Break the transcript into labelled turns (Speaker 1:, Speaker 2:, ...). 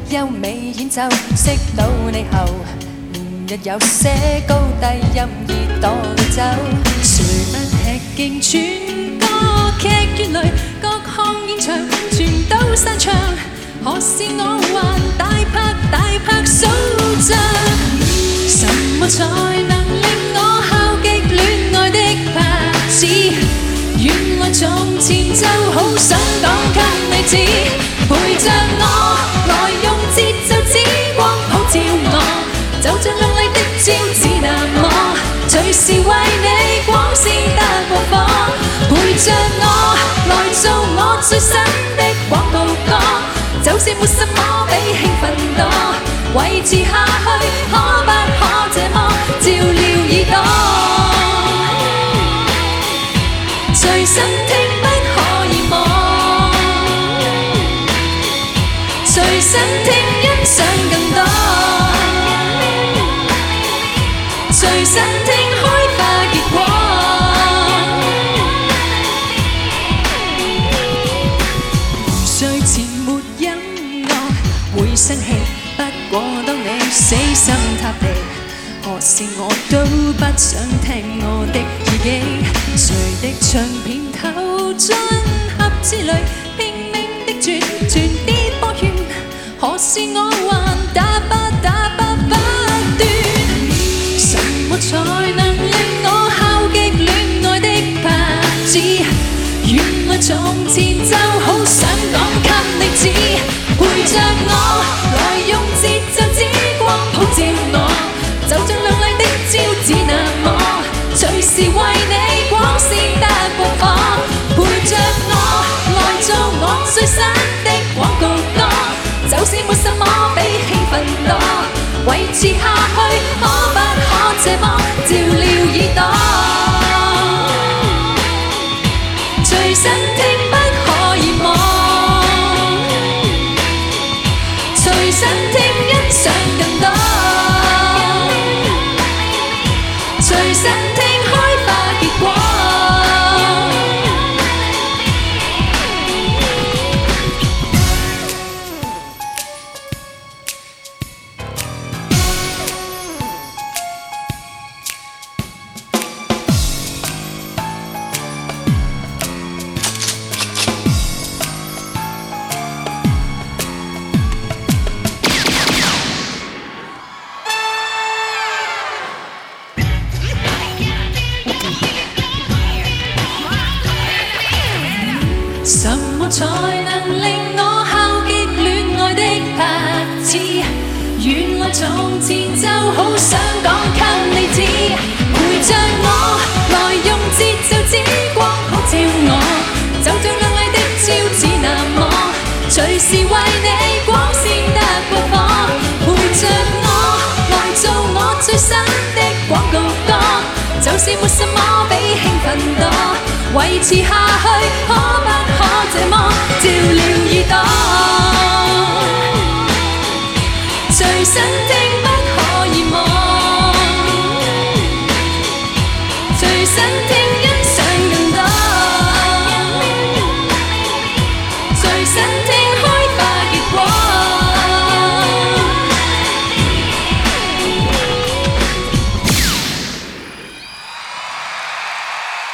Speaker 1: 優美演奏，識到你後，連日有些高低任意躲走。誰不吃驚全個劇院裏，各項現場全都散場，可是我還大拍數着。什麼才能令我敲擊戀愛的拍子？原來從前就好想講給你知，陪着我來用節奏之光普照我，就像亮麗的招紙那麼，隨時為你光鮮得過火。陪着我來做我最新的廣告歌，就是沒什麼比興奮多，維持下去可不可這麼照料耳朵？隨身聽不可以忘，隨身聽欣賞更多，隨身聽開花結果。睡前沒音樂會生氣，不過當你死心塌地，何時我都不想聽我的耳機。誰的唱片投進盒子裏，拼命的轉啲波圈，何時我還打不斷？什麼才能令我敲擊戀愛的拍子？原來從前就好想講給你知，陪着我來用節奏之光普照我，就像亮麗的招紙那麼，隨時為你光鮮得過火。陪着我來做我最新的廣告歌，就是沒什麼比興奮多，維持下去可不可這麼照料耳朵？隨身聽不可以忘，隨身聽欣賞更多，隨身聽開花結果。什麼才能令我敲擊戀愛的拍子？原來從前就好想講給你知，陪着我來用節奏之光普照我，就像亮麗的招紙那麼，隨時為你光鮮得過火。陪着我來做我最新的廣告歌，就是沒什麼比興奮多，維持下去可不